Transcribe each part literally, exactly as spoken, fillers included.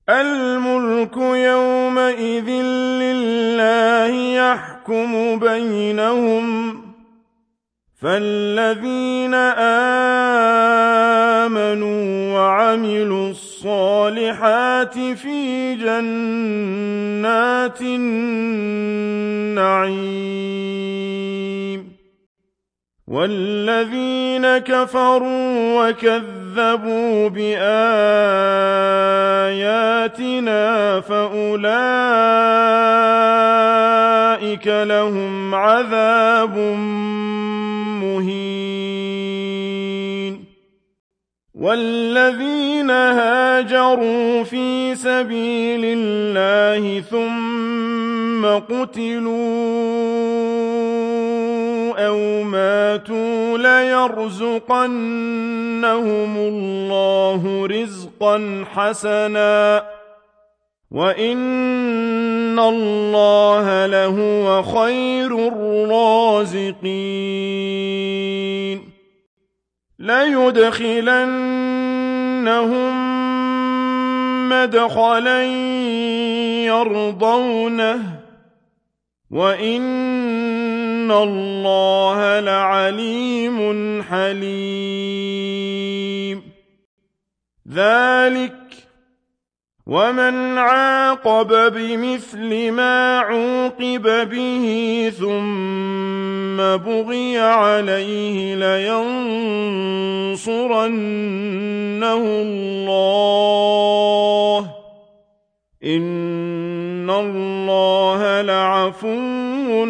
الملك يومئذ لله يحكم بينهم فالذين آمنوا وعملوا الصالحات في جنات النعيم والذين كفروا وكذبوا بآياتنا فأولئك لهم عذاب مهين والذين هاجروا في سبيل الله ثم قتلوا أو ماتوا ليرزقنهم الله رزقا حسنا وإن الله لهو خير الرازقين ليدخلنهم مدخلا يرضونه وإن الله لعليم حليم ذلك ومن عاقب بمثل ما عوقب به ثم بغي عليه لينصرنه الله إن الله لعفو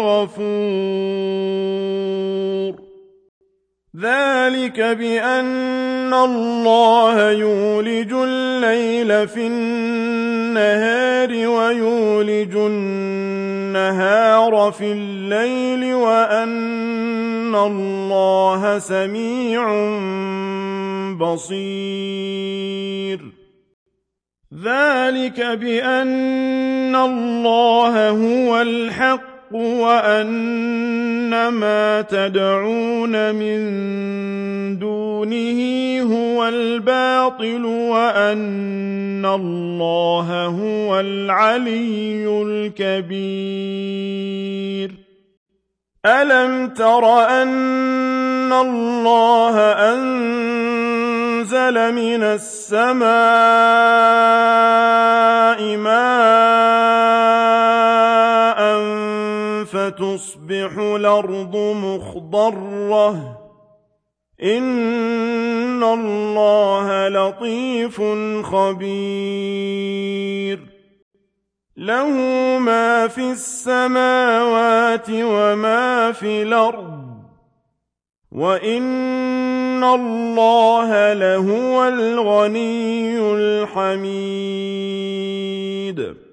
غفور ذلك بأن الله يولج الليل في النهار ويولج النهار في الليل وأن الله سميع بصير ذلك بأن الله هو الحق وأن ما تدعون من دونه هو الباطل وأن الله هو العلي الكبير ألم تر أن الله أنزل من السماء ماء فتصبح الأرض مخضرة إن الله لطيف خبير له ما في السماوات وما في الأرض وإن الله لهو الغني الحميد